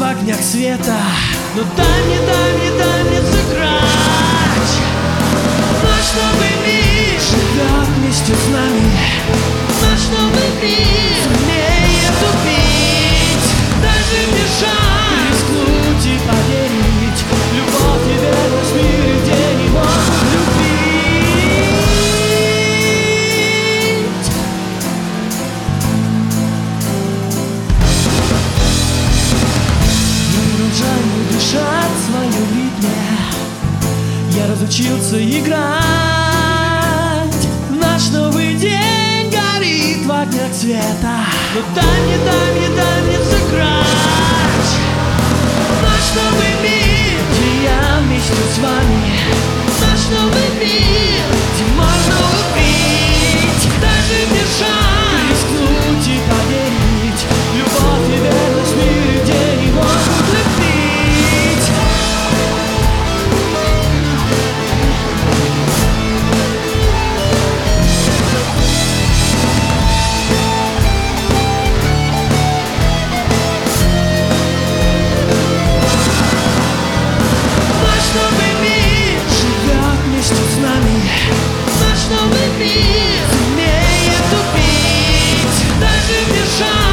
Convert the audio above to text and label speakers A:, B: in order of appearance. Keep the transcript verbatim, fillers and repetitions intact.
A: огнях света. Но дай мне, дай мне, дай мне сыграть. Наш новый мир живет вместе с нами. Наш новый мир умеет убить. Даже мне жаль рискнуть и поверить. Любовь и верность в мире, где не могут любить. Я продолжаю дышать в своем ритме. Я разучился играть. Наш новый день горит в огнях света. Но дай мне, дай мне, дай мне сыграть. Наш новый мир, где я вместе с вами. Наш новый мир, где можно убить. Даже мне жаль рискнуть и поверить. Любовь и верность в мире, где не могут любить. Наш новый мир живет вместе с нами. Наш новый мир умеет убить. Даже мне жаль